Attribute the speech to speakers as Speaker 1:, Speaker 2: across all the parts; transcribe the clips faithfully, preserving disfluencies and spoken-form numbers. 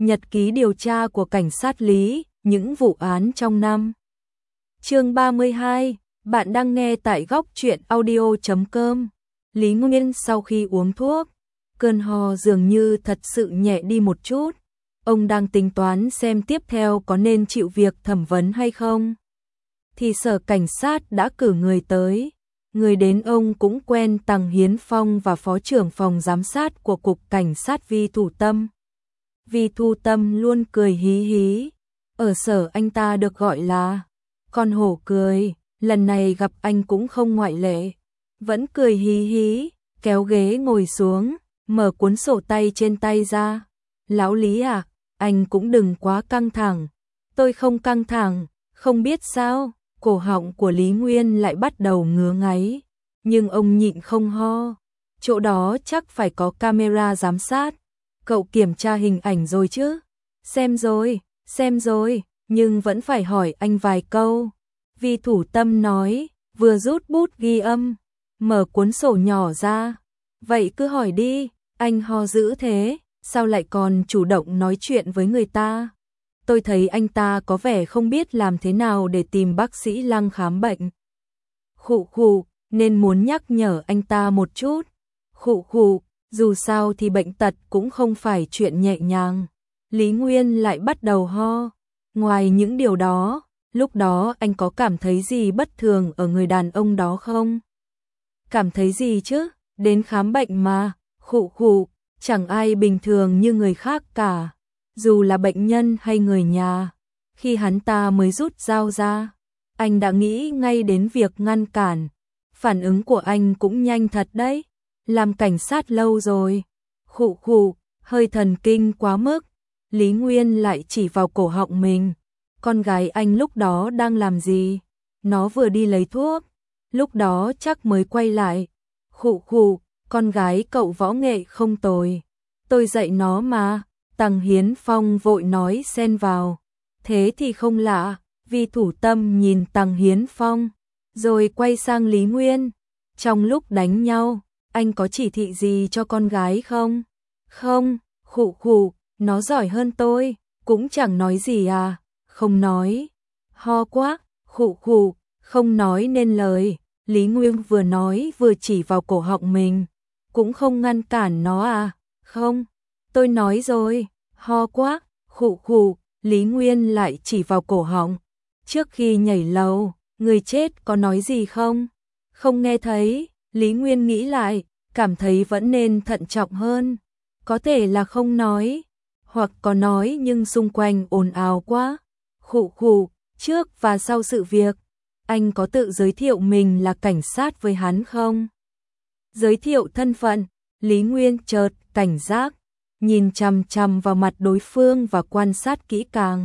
Speaker 1: Nhật ký điều tra của cảnh sát Lý, những vụ án trong năm. Chương ba mươi hai, bạn đang nghe tại góc truyện audio chấm com. Lý Nguyên sau khi uống thuốc, cơn ho dường như thật sự nhẹ đi một chút. Ông đang tính toán xem tiếp theo có nên chịu việc thẩm vấn hay không. Thì sở cảnh sát đã cử người tới. Người đến ông cũng quen Tằng Hiến Phong và phó trưởng phòng giám sát của Cục Cảnh sát Vi Thủ Tâm. Vi Thu Tâm luôn cười hí hí. Ở sở anh ta được gọi là con hổ cười, lần này gặp anh cũng không ngoại lệ. Vẫn cười hí hí, kéo ghế ngồi xuống, mở cuốn sổ tay trên tay ra. Lão Lý à, anh cũng đừng quá căng thẳng. Tôi không căng thẳng, không biết sao, cổ họng của Lý Nguyên lại bắt đầu ngứa ngáy. Nhưng ông nhịn không ho, chỗ đó chắc phải có camera giám sát. Cậu kiểm tra hình ảnh rồi chứ? Xem rồi, xem rồi, nhưng vẫn phải hỏi anh vài câu. Vi Thủ Tâm nói, vừa rút bút ghi âm, mở cuốn sổ nhỏ ra. Vậy cứ hỏi đi, anh ho dữ thế, sao lại còn chủ động nói chuyện với người ta? Tôi thấy anh ta có vẻ không biết làm thế nào để tìm bác sĩ Lăng khám bệnh. Khụ khụ, nên muốn nhắc nhở anh ta một chút. Khụ khụ, dù sao thì bệnh tật cũng không phải chuyện nhẹ nhàng. Lý Nguyên lại bắt đầu ho. Ngoài những điều đó, lúc đó anh có cảm thấy gì bất thường ở người đàn ông đó không? Cảm thấy gì chứ? Đến khám bệnh mà, khụ khụ, chẳng ai bình thường như người khác cả. Dù là bệnh nhân hay người nhà. Khi hắn ta mới rút dao ra, anh đã nghĩ ngay đến việc ngăn cản. Phản ứng của anh cũng nhanh thật đấy. Làm cảnh sát lâu rồi. Khụ khụ, hơi thần kinh quá mức. Lý Nguyên lại chỉ vào cổ họng mình. Con gái anh lúc đó đang làm gì? Nó vừa đi lấy thuốc. Lúc đó chắc mới quay lại. Khụ khụ, con gái cậu võ nghệ không tồi. Tôi dạy nó mà. Tằng Hiến Phong vội nói xen vào. Thế thì không lạ. Vi Thủ Tâm nhìn Tằng Hiến Phong, rồi quay sang Lý Nguyên. Trong lúc đánh nhau, anh có chỉ thị gì cho con gái không? Không, khụ khụ, nó giỏi hơn tôi, cũng chẳng nói gì à, không nói. Ho quá, khụ khụ, không nói nên lời. Lý Nguyên vừa nói vừa chỉ vào cổ họng mình, cũng không ngăn cản nó à? Không, tôi nói rồi, ho quá, khụ khụ, Lý Nguyên lại chỉ vào cổ họng. Trước khi nhảy lầu, người chết có nói gì không? Không nghe thấy. Lý Nguyên nghĩ lại, cảm thấy vẫn nên thận trọng hơn. Có thể là không nói, hoặc có nói nhưng xung quanh ồn ào quá. Khụ khụ, trước và sau sự việc, anh có tự giới thiệu mình là cảnh sát với hắn không? Giới thiệu thân phận, Lý Nguyên chợt cảnh giác, nhìn chằm chằm vào mặt đối phương và quan sát kỹ càng.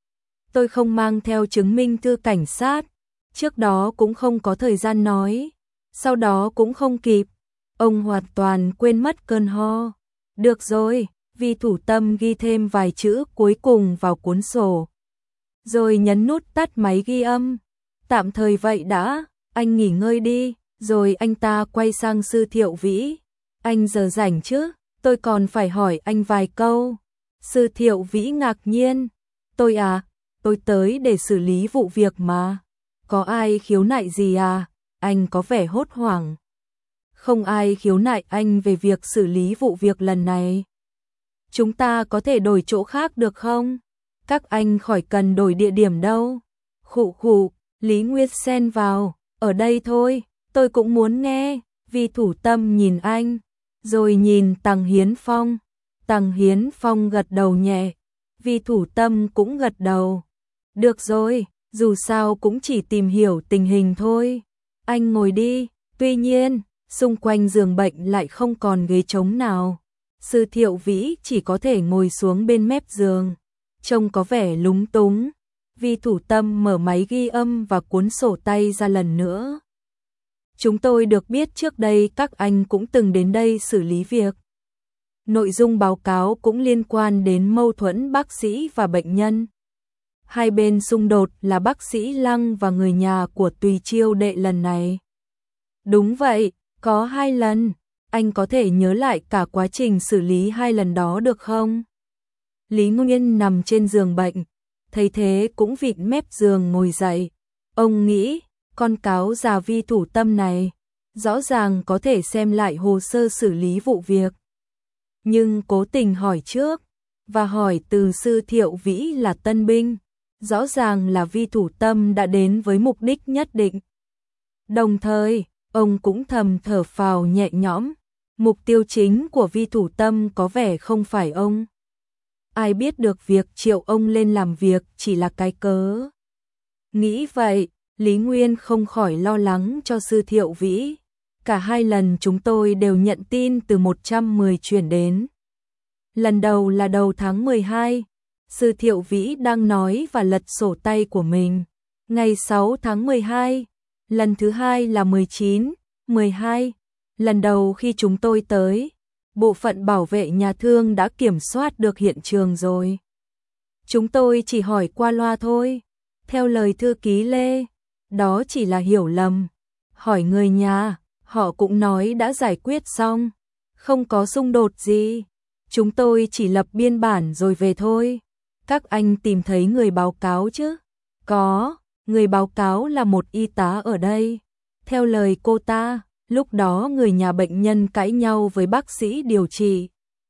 Speaker 1: Tôi không mang theo chứng minh thư cảnh sát, trước đó cũng không có thời gian nói. Sau đó cũng không kịp, ông hoàn toàn quên mất cơn ho. Được rồi, Vi Thủ Tâm ghi thêm vài chữ cuối cùng vào cuốn sổ. Rồi nhấn nút tắt máy ghi âm. Tạm thời vậy đã, anh nghỉ ngơi đi. Rồi anh ta quay sang Sư Thiệu Vĩ. Anh giờ rảnh chứ, tôi còn phải hỏi anh vài câu. Sư Thiệu Vĩ ngạc nhiên. Tôi à, tôi tới để xử lý vụ việc mà. Có ai khiếu nại gì à? Anh có vẻ hốt hoảng. Không ai khiếu nại anh về việc xử lý vụ việc lần này. Chúng ta có thể đổi chỗ khác được không? Các anh khỏi cần đổi địa điểm đâu. Khụ khụ, Lý Nguyên xen vào. Ở đây thôi, tôi cũng muốn nghe. Vi Thủ Tâm nhìn anh, rồi nhìn Tằng Hiến Phong. Tằng Hiến Phong gật đầu nhẹ. Vi Thủ Tâm cũng gật đầu. Được rồi, dù sao cũng chỉ tìm hiểu tình hình thôi. Anh ngồi đi, tuy nhiên, xung quanh giường bệnh lại không còn ghế trống nào. Sư Thiệu Vĩ chỉ có thể ngồi xuống bên mép giường, trông có vẻ lúng túng. Vi Thủ Tâm mở máy ghi âm và cuốn sổ tay ra lần nữa. Chúng tôi được biết trước đây các anh cũng từng đến đây xử lý việc. Nội dung báo cáo cũng liên quan đến mâu thuẫn bác sĩ và bệnh nhân. Hai bên xung đột là bác sĩ Lăng và người nhà của Tùy Chiêu Đệ lần này. Đúng vậy, có hai lần. Anh có thể nhớ lại cả quá trình xử lý hai lần đó được không? Lý Nguyên nằm trên giường bệnh, thấy thế cũng vịn mép giường ngồi dậy. Ông nghĩ, con cáo già Vi Thủ Tâm này, rõ ràng có thể xem lại hồ sơ xử lý vụ việc. Nhưng cố tình hỏi trước, và hỏi từ sư Thiệu Vĩ là tân binh, rõ ràng là Vi Thủ Tâm đã đến với mục đích nhất định. Đồng thời, ông cũng thầm thở phào nhẹ nhõm, mục tiêu chính của Vi Thủ Tâm có vẻ không phải ông. Ai biết được việc triệu ông lên làm việc chỉ là cái cớ. Nghĩ vậy, Lý Nguyên không khỏi lo lắng cho sư Thiệu Vĩ. Cả hai lần chúng tôi đều nhận tin từ một trăm mười chuyển đến. Lần đầu là đầu tháng mười hai, sư Thiệu Vĩ đang nói và lật sổ tay của mình. Ngày sáu tháng mười hai, lần thứ hai là mười chín, mười hai. Lần đầu khi chúng tôi tới, bộ phận bảo vệ nhà thương đã kiểm soát được hiện trường rồi. Chúng tôi chỉ hỏi qua loa thôi. Theo lời thư ký Lê, đó chỉ là hiểu lầm. Hỏi người nhà, họ cũng nói đã giải quyết xong, không có xung đột gì. Chúng tôi chỉ lập biên bản rồi về thôi. Các anh tìm thấy người báo cáo chứ? Có, người báo cáo là một y tá ở đây. Theo lời cô ta, lúc đó người nhà bệnh nhân cãi nhau với bác sĩ điều trị.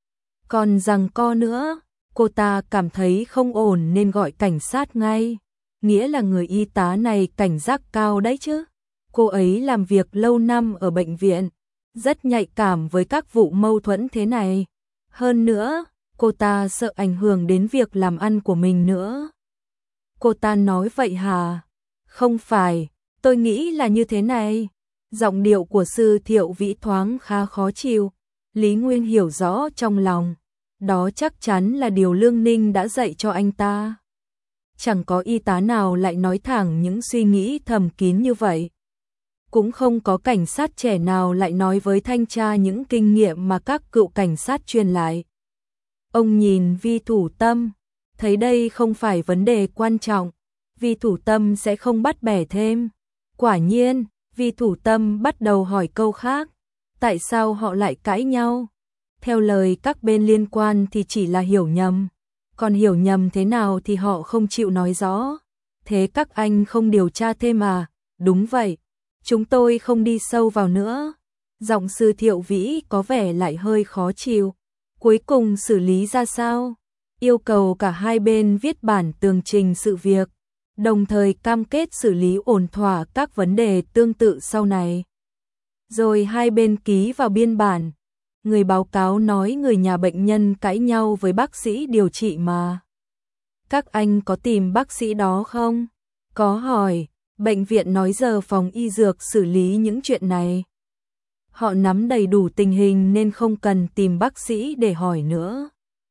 Speaker 1: Còn giằng co nữa, cô ta cảm thấy không ổn nên gọi cảnh sát ngay. Nghĩa là người y tá này cảnh giác cao đấy chứ. Cô ấy làm việc lâu năm ở bệnh viện, rất nhạy cảm với các vụ mâu thuẫn thế này. Hơn nữa, cô ta sợ ảnh hưởng đến việc làm ăn của mình nữa. Cô ta nói vậy hả? Không phải, tôi nghĩ là như thế này. Giọng điệu của sư Thiệu Vĩ thoáng khá khó chịu. Lý Nguyên hiểu rõ trong lòng. Đó chắc chắn là điều Lương Ninh đã dạy cho anh ta. Chẳng có y tá nào lại nói thẳng những suy nghĩ thầm kín như vậy. Cũng không có cảnh sát trẻ nào lại nói với thanh tra những kinh nghiệm mà các cựu cảnh sát truyền lại. Ông nhìn Vi Thủ Tâm, thấy đây không phải vấn đề quan trọng, Vi Thủ Tâm sẽ không bắt bẻ thêm. Quả nhiên, Vi Thủ Tâm bắt đầu hỏi câu khác, tại sao họ lại cãi nhau? Theo lời các bên liên quan thì chỉ là hiểu nhầm, còn hiểu nhầm thế nào thì họ không chịu nói rõ. Thế các anh không điều tra thêm à? Đúng vậy, chúng tôi không đi sâu vào nữa. Giọng sư Thiệu Vĩ có vẻ lại hơi khó chịu. Cuối cùng xử lý ra sao? Yêu cầu cả hai bên viết bản tường trình sự việc, đồng thời cam kết xử lý ổn thỏa các vấn đề tương tự sau này. Rồi hai bên ký vào biên bản. Người báo cáo nói người nhà bệnh nhân cãi nhau với bác sĩ điều trị mà. Các anh có tìm bác sĩ đó không? Có hỏi, bệnh viện nói giờ phòng y dược xử lý những chuyện này. Họ nắm đầy đủ tình hình nên không cần tìm bác sĩ để hỏi nữa.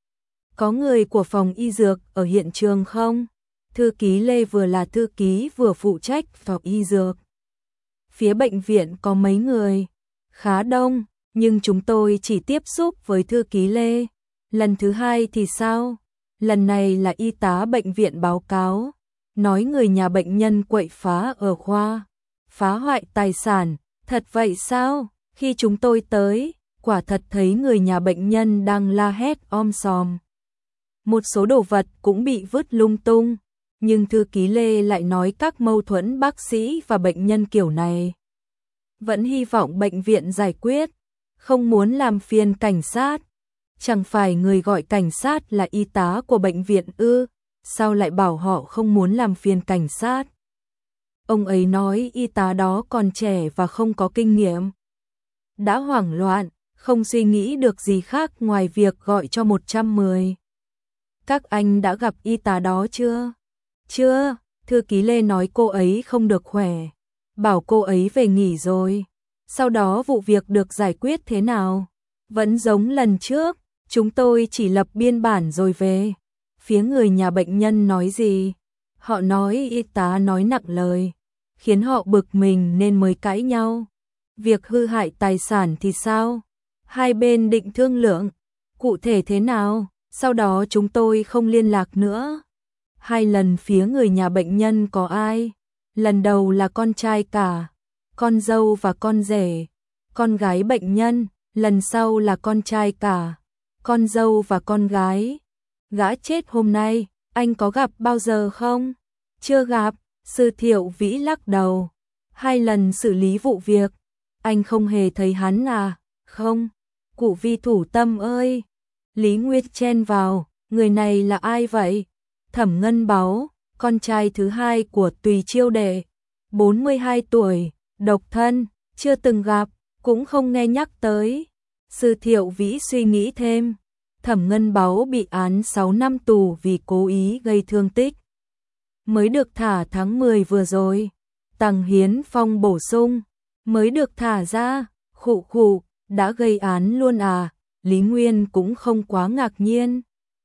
Speaker 1: Có người của phòng y dược ở hiện trường không? Thư ký Lê vừa là thư ký vừa phụ trách phòng y dược. Phía bệnh viện có mấy người? Khá đông, nhưng chúng tôi chỉ tiếp xúc với thư ký Lê. Lần thứ hai thì sao? Lần này là y tá bệnh viện báo cáo, nói người nhà bệnh nhân quậy phá ở khoa, phá hoại tài sản. Thật vậy sao? Khi chúng tôi tới, quả thật thấy người nhà bệnh nhân đang la hét om sòm. Một số đồ vật cũng bị vứt lung tung, nhưng thư ký Lê lại nói các mâu thuẫn bác sĩ và bệnh nhân kiểu này. Vẫn hy vọng bệnh viện giải quyết, không muốn làm phiền cảnh sát. Chẳng phải người gọi cảnh sát là y tá của bệnh viện ư? Sao lại bảo họ không muốn làm phiền cảnh sát? Ông ấy nói y tá đó còn trẻ và không có kinh nghiệm. Đã hoảng loạn, không suy nghĩ được gì khác ngoài việc gọi cho một trăm mười. Các anh đã gặp y tá đó chưa? Chưa, thư ký Lê nói cô ấy không được khỏe, bảo cô ấy về nghỉ rồi. Sau đó vụ việc được giải quyết thế nào? Vẫn giống lần trước, chúng tôi chỉ lập biên bản rồi về. Phía người nhà bệnh nhân nói gì? Họ nói y tá nói nặng lời, khiến họ bực mình nên mới cãi nhau. Việc hư hại tài sản thì sao? Hai bên định thương lượng, cụ thể thế nào? Sau đó chúng tôi không liên lạc nữa. Hai lần phía người nhà bệnh nhân có ai? Lần đầu là con trai cả, con dâu và con rể, con gái bệnh nhân. Lần sau là con trai cả, con dâu và con gái. Gã chết hôm nay, anh có gặp bao giờ không? Chưa gặp, Sư Thiệu Vĩ lắc đầu. Hai lần xử lý vụ việc, anh không hề thấy hắn à? Không, cụ Vi thủ tâm ơi. Lý Nguyệt chen vào, người này là ai vậy? Thẩm Ngân Báu, con trai thứ hai của Tùy Chiêu Đệ, bốn mươi hai tuổi, độc thân, chưa từng gặp, cũng không nghe nhắc tới. Sư Thiệu Vĩ suy nghĩ thêm, Thẩm Ngân Báu bị án sáu năm tù vì cố ý gây thương tích, mới được thả tháng mười vừa rồi. Tằng Hiến Phong bổ sung, mới được thả ra, khụ khụ, đã gây án luôn à? Lý Nguyên cũng không quá ngạc nhiên.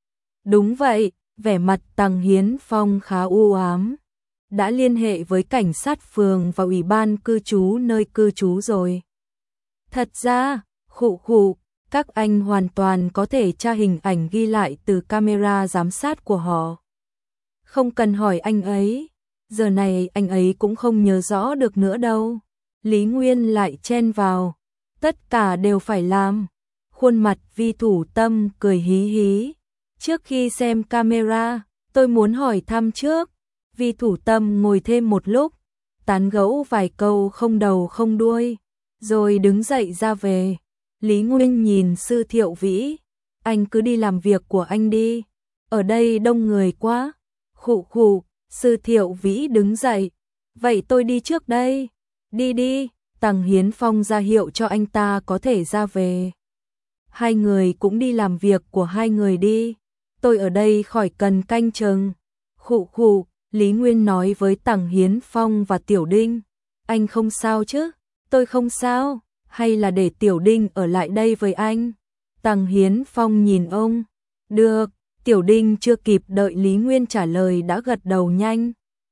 Speaker 1: Đúng vậy, vẻ mặt Tằng Hiến Phong khá u ám. Đã liên hệ với cảnh sát phường và ủy ban cư trú nơi cư trú rồi. Thật ra, khụ khụ, các anh hoàn toàn có thể tra hình ảnh ghi lại từ camera giám sát của họ. Không cần hỏi anh ấy, giờ này anh ấy cũng không nhớ rõ được nữa đâu. Lý Nguyên lại chen vào, tất cả đều phải làm. Khuôn mặt Vi thủ tâm cười hí hí. Trước khi xem camera, tôi muốn hỏi thăm trước. Vi thủ tâm ngồi thêm một lúc, tán gẫu vài câu không đầu không đuôi, rồi đứng dậy ra về. Lý Nguyên nhìn Sư Thiệu Vĩ, anh cứ đi làm việc của anh đi, ở đây đông người quá. Khụ khụ, Sư Thiệu Vĩ đứng dậy, vậy tôi đi trước đây. Đi đi, Tằng Hiến Phong ra hiệu cho anh ta có thể ra về. Hai người cũng đi làm việc của hai người đi, tôi ở đây khỏi cần canh chừng. Khụ khụ, Lý Nguyên nói với Tằng Hiến Phong và Tiểu Đinh, anh không sao chứ? Tôi không sao, hay là để Tiểu Đinh ở lại đây với anh? Tằng Hiến Phong nhìn ông, được. Tiểu Đinh chưa kịp đợi Lý Nguyên trả lời đã gật đầu nhanh.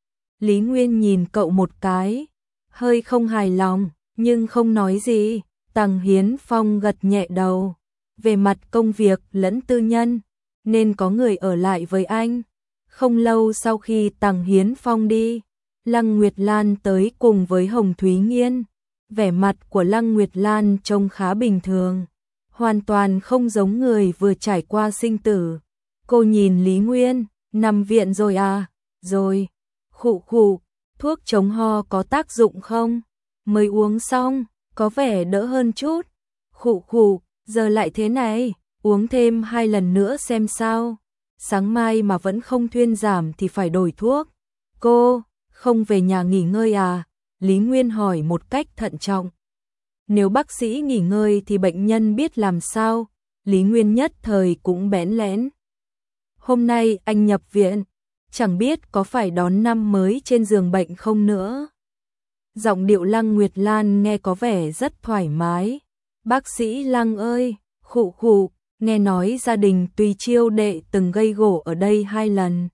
Speaker 1: Lý Nguyên nhìn cậu một cái, hơi không hài lòng, nhưng không nói gì. Tằng Hiến Phong gật nhẹ đầu, về mặt công việc lẫn tư nhân, nên có người ở lại với anh. Không lâu sau khi Tằng Hiến Phong đi, Lăng Nguyệt Lan tới cùng với Hồng Thúy Nghiên. Vẻ mặt của Lăng Nguyệt Lan trông khá bình thường, hoàn toàn không giống người vừa trải qua sinh tử. Cô nhìn Lý Nguyên, nằm viện rồi à? Rồi. Khụ khụ, thuốc chống ho có tác dụng không? Mới uống xong, có vẻ đỡ hơn chút. Khụ khụ, giờ lại thế này, uống thêm hai lần nữa xem sao. Sáng mai mà vẫn không thuyên giảm thì phải đổi thuốc. Cô, không về nhà nghỉ ngơi à? Lý Nguyên hỏi một cách thận trọng. Nếu bác sĩ nghỉ ngơi thì bệnh nhân biết làm sao? Lý Nguyên nhất thời cũng bẽn lẽn. Hôm nay anh nhập viện, chẳng biết có phải đón năm mới trên giường bệnh không nữa. Giọng điệu Lăng Nguyệt Lan nghe có vẻ rất thoải mái. Bác sĩ Lăng ơi, khụ khụ, nghe nói gia đình Tùy Chiêu Đệ từng gây gổ ở đây hai lần.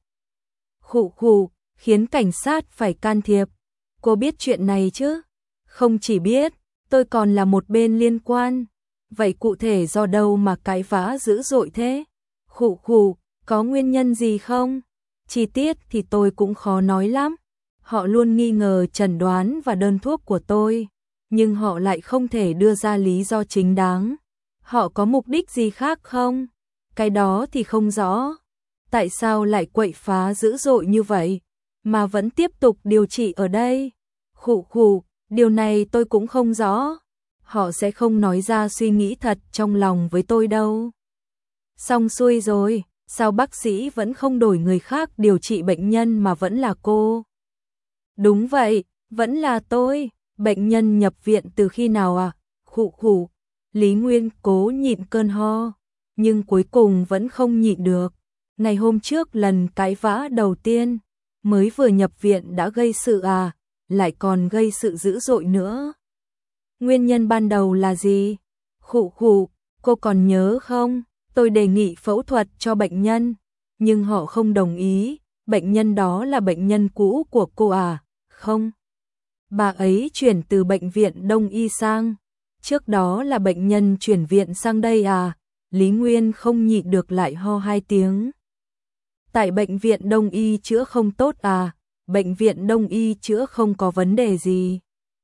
Speaker 1: Khụ khụ, khiến cảnh sát phải can thiệp. Cô biết chuyện này chứ? Không chỉ biết, tôi còn là một bên liên quan. Vậy cụ thể do đâu mà cãi vã dữ dội thế? Khụ khụ, có nguyên nhân gì không? Chi tiết thì tôi cũng khó nói lắm. Họ luôn nghi ngờ chẩn đoán và đơn thuốc của tôi, nhưng họ lại không thể đưa ra lý do chính đáng. Họ có mục đích gì khác không? Cái đó thì không rõ. Tại sao lại quậy phá dữ dội như vậy, mà vẫn tiếp tục điều trị ở đây? Khụ khụ, điều này tôi cũng không rõ. Họ sẽ không nói ra suy nghĩ thật trong lòng với tôi đâu. Xong xuôi rồi, sao bác sĩ vẫn không đổi người khác điều trị bệnh nhân mà vẫn là cô? Đúng vậy, vẫn là tôi. Bệnh nhân nhập viện từ khi nào à? Khụ khụ, Lý Nguyên cố nhịn cơn ho, nhưng cuối cùng vẫn không nhịn được. Ngày hôm trước lần cãi vã đầu tiên, mới vừa nhập viện đã gây sự à, lại còn gây sự dữ dội nữa. Nguyên nhân ban đầu là gì? Khụ khụ, cô còn nhớ không? Tôi đề nghị phẫu thuật cho bệnh nhân, nhưng họ không đồng ý. Bệnh nhân đó là bệnh nhân cũ của cô à? Không. Bà ấy chuyển từ bệnh viện Đông Y sang. Trước đó là bệnh nhân chuyển viện sang đây à? Lý Nguyên không nhịn được lại ho hai tiếng. Tại bệnh viện Đông Y chữa không tốt à? Bệnh viện Đông Y chữa không có vấn đề gì.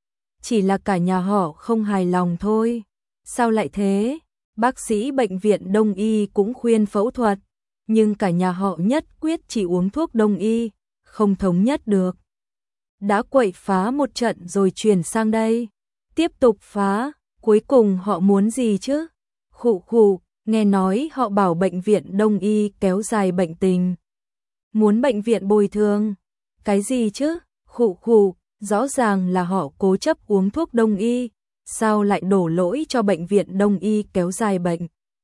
Speaker 1: Chỉ là cả nhà họ không hài lòng thôi. Sao lại thế? Bác sĩ bệnh viện Đông Y cũng khuyên phẫu thuật, nhưng cả nhà họ nhất quyết chỉ uống thuốc đông y, không thống nhất được. Đã quậy phá một trận rồi chuyển sang đây, tiếp tục phá, cuối cùng họ muốn gì chứ? Khụ khụ, nghe nói họ bảo bệnh viện đông y kéo dài bệnh tình. Muốn bệnh viện bồi thường. Cái gì chứ? Khụ khụ, rõ ràng là họ cố chấp uống thuốc đông y, sao lại đổ lỗi cho bệnh viện đông y kéo dài bệnh?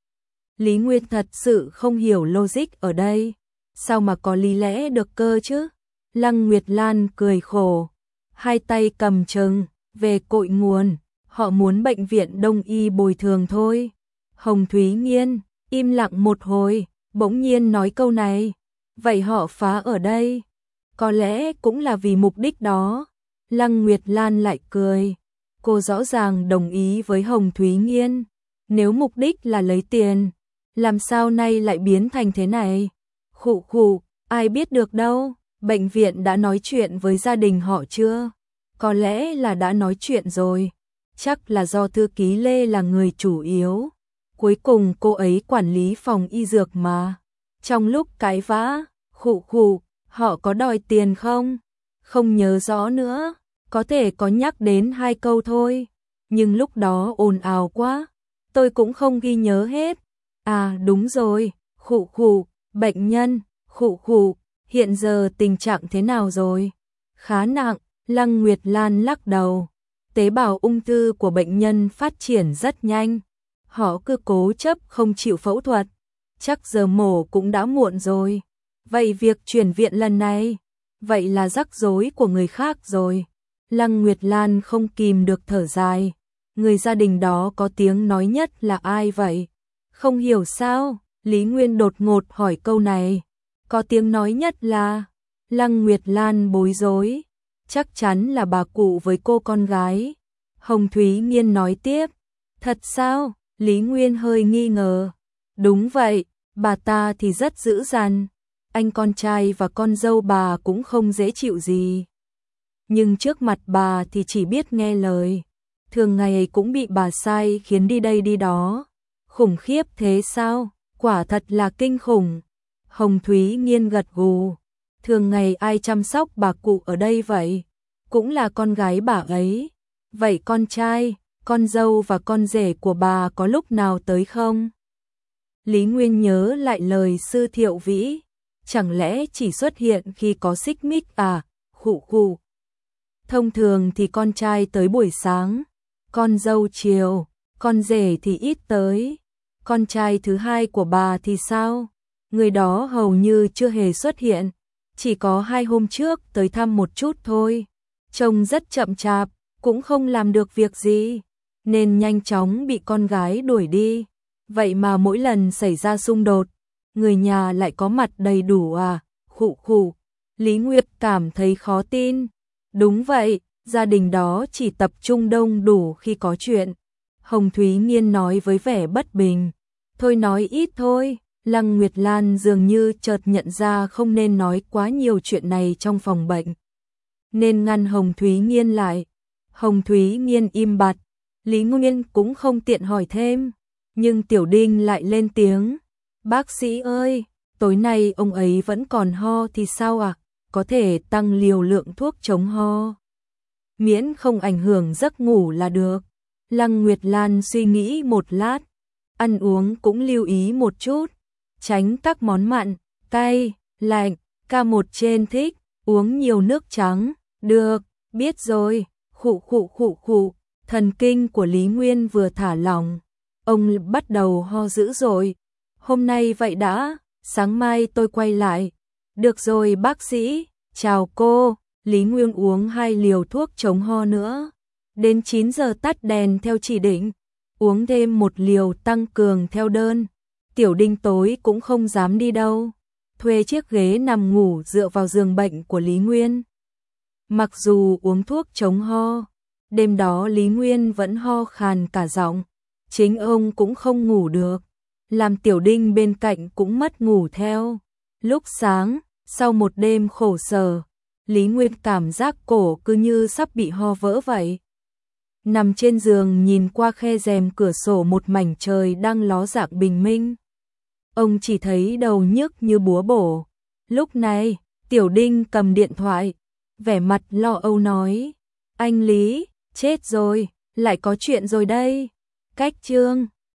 Speaker 1: Lý Nguyên thật sự không hiểu logic ở đây, sao mà có lý lẽ được cơ chứ? Lăng Nguyệt Lan cười khổ, hai tay cầm chừng, về cội nguồn, họ muốn bệnh viện đông y bồi thường thôi. Hồng Thúy Nghiên im lặng một hồi, bỗng nhiên nói câu này, vậy họ phá ở đây, có lẽ cũng là vì mục đích đó. Lăng Nguyệt Lan lại cười, cô rõ ràng đồng ý với Hồng Thúy Nghiên, nếu mục đích là lấy tiền, làm sao nay lại biến thành thế này? Khụ khụ, ai biết được đâu, bệnh viện đã nói chuyện với gia đình họ chưa? Có lẽ là đã nói chuyện rồi, chắc là do thư ký Lê là người chủ yếu. Cuối cùng cô ấy quản lý phòng y dược mà. Trong lúc cãi vã, khụ khụ, họ có đòi tiền không? Không nhớ rõ nữa, có thể có nhắc đến hai câu thôi, nhưng lúc đó ồn ào quá, tôi cũng không ghi nhớ hết. À đúng rồi, khụ khụ, bệnh nhân, khụ khụ, hiện giờ tình trạng thế nào rồi? Khá nặng, Lăng Nguyệt Lan lắc đầu. Tế bào ung thư của bệnh nhân phát triển rất nhanh. Họ cứ cố chấp không chịu phẫu thuật. Chắc giờ mổ cũng đã muộn rồi. Vậy việc chuyển viện lần này, vậy là rắc rối của người khác rồi. Lăng Nguyệt Lan không kìm được thở dài. Người gia đình đó có tiếng nói nhất là ai vậy? Không hiểu sao, Lý Nguyên đột ngột hỏi câu này. Có tiếng nói nhất là... Lăng Nguyệt Lan bối rối. Chắc chắn là bà cụ với cô con gái. Hồng Thúy Nghiên nói tiếp. Thật sao? Lý Nguyên hơi nghi ngờ. Đúng vậy, bà ta thì rất dữ dằn. Anh con trai và con dâu bà cũng không dễ chịu gì. Nhưng trước mặt bà thì chỉ biết nghe lời. Thường ngày cũng bị bà sai khiến đi đây đi đó. Khủng khiếp thế sao? Quả thật là kinh khủng. Hồng Thúy Nghiên gật gù. Thường ngày ai chăm sóc bà cụ ở đây vậy? Cũng là con gái bà ấy. Vậy con trai, con dâu và con rể của bà có lúc nào tới không? Lý Nguyên nhớ lại lời sư Thiệu Vĩ. Chẳng lẽ chỉ xuất hiện khi có xích mích à? Khụ khụ. Thông thường thì con trai tới buổi sáng, con dâu chiều, con rể thì ít tới. Con trai thứ hai của bà thì sao? Người đó hầu như chưa hề xuất hiện, chỉ có hai hôm trước tới thăm một chút thôi. Trông rất chậm chạp, cũng không làm được việc gì, nên nhanh chóng bị con gái đuổi đi. Vậy mà mỗi lần xảy ra xung đột, người nhà lại có mặt đầy đủ à? Khụ khụ. Lý Nguyệt cảm thấy khó tin. Đúng vậy, gia đình đó chỉ tập trung đông đủ khi có chuyện. Hồng Thúy Nghiên nói với vẻ bất bình. Thôi nói ít thôi. Lăng Nguyệt Lan dường như chợt nhận ra không nên nói quá nhiều chuyện này trong phòng bệnh, nên ngăn Hồng Thúy Nghiên lại. Hồng Thúy Nghiên im bặt, Lý Nguyên cũng không tiện hỏi thêm, nhưng Tiểu Đinh lại lên tiếng. Bác sĩ ơi, tối nay ông ấy vẫn còn ho thì sao ạ? À? Có thể tăng liều lượng thuốc chống ho. Miễn không ảnh hưởng giấc ngủ là được. Lăng Nguyệt Lan suy nghĩ một lát, ăn uống cũng lưu ý một chút. Tránh các món mặn, cay, lạnh, ca một trên thích, uống nhiều nước trắng, được, biết rồi, khụ khụ khụ khụ, thần kinh của Lý Nguyên vừa thả lỏng, ông bắt đầu ho dữ rồi, hôm nay vậy đã, sáng mai tôi quay lại, được rồi bác sĩ, chào cô, Lý Nguyên uống hai liều thuốc chống ho nữa, đến chín giờ tắt đèn theo chỉ định, uống thêm một liều tăng cường theo đơn. Tiểu Đinh tối cũng không dám đi đâu, thuê chiếc ghế nằm ngủ dựa vào giường bệnh của Lý Nguyên. Mặc dù uống thuốc chống ho, đêm đó Lý Nguyên vẫn ho khàn cả giọng, chính ông cũng không ngủ được, làm Tiểu Đinh bên cạnh cũng mất ngủ theo. Lúc sáng, sau một đêm khổ sở, Lý Nguyên cảm giác cổ cứ như sắp bị ho vỡ vậy. Nằm trên giường nhìn qua khe rèm cửa sổ một mảnh trời đang ló dạng bình minh. ông chỉ thấy đầu nhức như búa bổ. Lúc này, Tiểu Đinh cầm điện thoại, vẻ mặt lo âu nói, anh Lý, chết rồi, lại có chuyện rồi đây. Cách chương